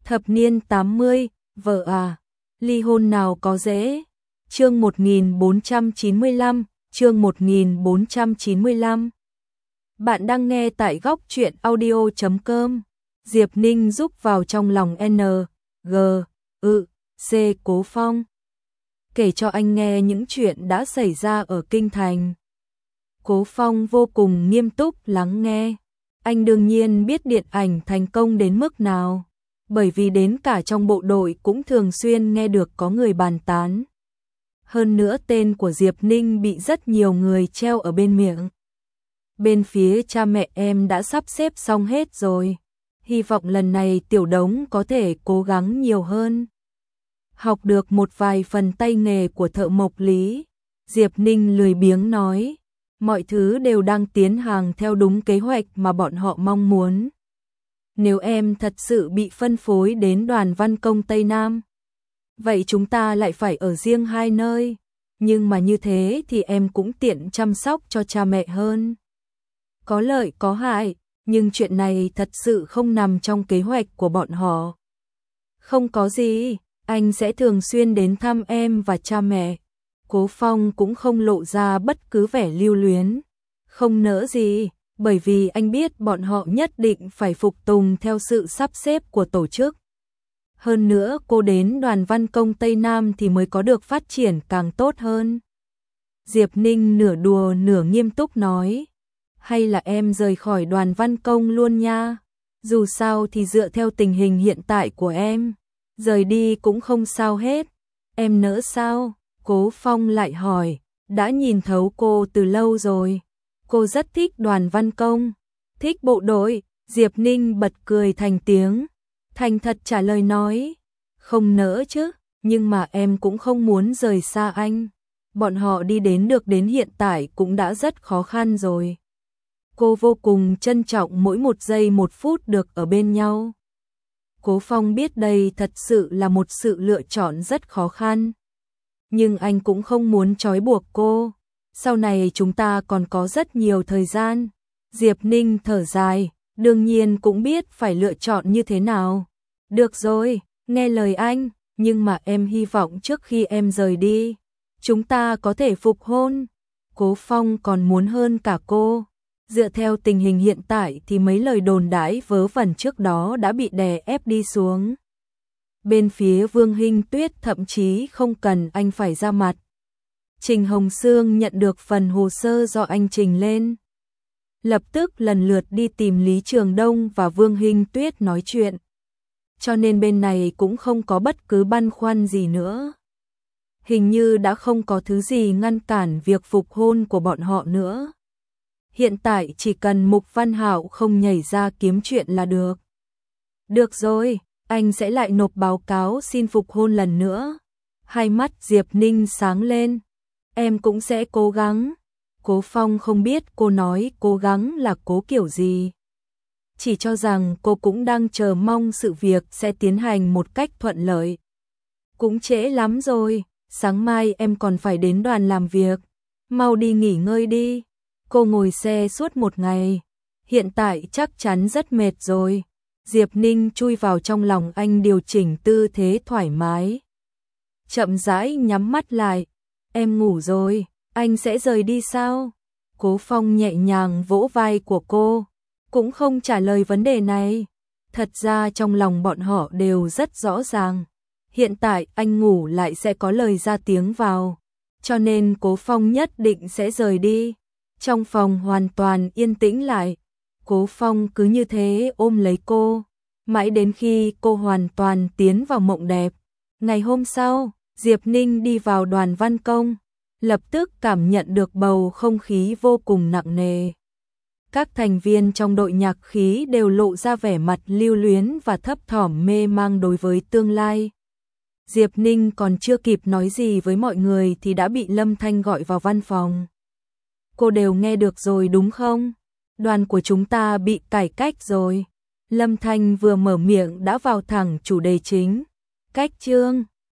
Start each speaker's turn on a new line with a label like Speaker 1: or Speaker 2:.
Speaker 1: Thập niên 80, vợ à, ly hôn nào có dễ. Chương 1495, chương 1495. Bạn đang nghe tại góc truyện audio.com. Diệp Ninh rúc vào trong lòng N, G, C Cố Phong. Kể cho anh nghe những chuyện đã xảy ra ở Kinh Thành. Cố Phong vô cùng nghiêm túc lắng nghe. Anh đương nhiên biết điện ảnh thành công đến mức nào, bởi vì đến cả trong bộ đội cũng thường xuyên nghe được có người bàn tán. Hơn nữa tên của Diệp Ninh bị rất nhiều người treo ở bên miệng. Bên phía cha mẹ em đã sắp xếp xong hết rồi. Hy vọng lần này Tiểu Đống có thể cố gắng nhiều hơn. Học được một vài phần tay nghề của thợ mộc lý. Diệp Ninh lười biếng nói. Mọi thứ đều đang tiến hành theo đúng kế hoạch mà bọn họ mong muốn. Nếu em thật sự bị phân phối đến đoàn văn công Tây Nam, vậy chúng ta lại phải ở riêng hai nơi. Nhưng mà như thế thì em cũng tiện chăm sóc cho cha mẹ hơn. Có lợi có hại, nhưng chuyện này thật sự không nằm trong kế hoạch của bọn họ. Không có gì, anh sẽ thường xuyên đến thăm em và cha mẹ. Cố Phong cũng không lộ ra bất cứ vẻ lưu luyến. Không nỡ gì, bởi vì anh biết bọn họ nhất định phải phục tùng theo sự sắp xếp của tổ chức. Hơn nữa cô đến đoàn văn công Tây Nam thì mới có được phát triển càng tốt hơn. Diệp Ninh nửa đùa nửa nghiêm túc nói. Hay là em rời khỏi đoàn văn công luôn nha. Dù sao thì dựa theo tình hình hiện tại của em, rời đi cũng không sao hết. Em nỡ sao? Cố Phong lại hỏi. Đã nhìn thấu cô từ lâu rồi. Cô rất thích đoàn văn công. Thích bộ đội. Diệp Ninh bật cười thành tiếng. Thành thật trả lời nói. Không nỡ chứ, nhưng mà em cũng không muốn rời xa anh. Bọn họ đi được đến hiện tại cũng đã rất khó khăn rồi. Cô vô cùng trân trọng mỗi một giây một phút được ở bên nhau. Cố Phong biết đây thật sự là một sự lựa chọn rất khó khăn. Nhưng anh cũng không muốn trói buộc cô. Sau này chúng ta còn có rất nhiều thời gian. Diệp Ninh thở dài, đương nhiên cũng biết phải lựa chọn như thế nào. Được rồi, nghe lời anh, nhưng mà em hy vọng trước khi em rời đi, chúng ta có thể phục hôn. Cố Phong còn muốn hơn cả cô. Dựa theo tình hình hiện tại thì mấy lời đồn đãi vớ vẩn trước đó đã bị đè ép đi xuống. Bên phía Vương Hinh Tuyết thậm chí không cần anh phải ra mặt. Trình Hồng Sương nhận được phần hồ sơ do anh trình lên. Lập tức lần lượt đi tìm Lý Trường Đông và Vương Hinh Tuyết nói chuyện. Cho nên bên này cũng không có bất cứ băn khoăn gì nữa. Hình như đã không có thứ gì ngăn cản việc phục hôn của bọn họ nữa. Hiện tại chỉ cần Mục Văn Hạo không nhảy ra kiếm chuyện là được. Được rồi, anh sẽ lại nộp báo cáo xin phục hôn lần nữa. Hai mắt Diệp Ninh sáng lên. Em cũng sẽ cố gắng. Cố Phong không biết cô nói cố gắng là cố kiểu gì. Chỉ cho rằng cô cũng đang chờ mong sự việc sẽ tiến hành một cách thuận lợi. Cũng trễ lắm rồi, sáng mai em còn phải đến đoàn làm việc. Mau đi nghỉ ngơi đi. Cô ngồi xe suốt một ngày. Hiện tại chắc chắn rất mệt rồi. Diệp Ninh chui vào trong lòng anh điều chỉnh tư thế thoải mái. Chậm rãi nhắm mắt lại. Em ngủ rồi, anh sẽ rời đi sao? Cố Phong nhẹ nhàng vỗ vai của cô. Cũng không trả lời vấn đề này. Thật ra trong lòng bọn họ đều rất rõ ràng. Hiện tại anh ngủ lại sẽ có lời ra tiếng vào. Cho nên Cố Phong nhất định sẽ rời đi. Trong phòng hoàn toàn yên tĩnh lại. Cố Phong cứ như thế ôm lấy cô. Mãi đến khi cô hoàn toàn tiến vào mộng đẹp. Ngày hôm sau, Diệp Ninh đi vào đoàn văn công. Lập tức cảm nhận được bầu không khí vô cùng nặng nề. Các thành viên trong đội nhạc khí đều lộ ra vẻ mặt lưu luyến và thấp thỏm mê mang đối với tương lai. Diệp Ninh còn chưa kịp nói gì với mọi người thì đã bị Lâm Thanh gọi vào văn phòng. Cô đều nghe được rồi đúng không? Đoàn của chúng ta bị cải cách rồi. Lâm Thanh vừa mở miệng đã vào thẳng chủ đề chính. Cách chương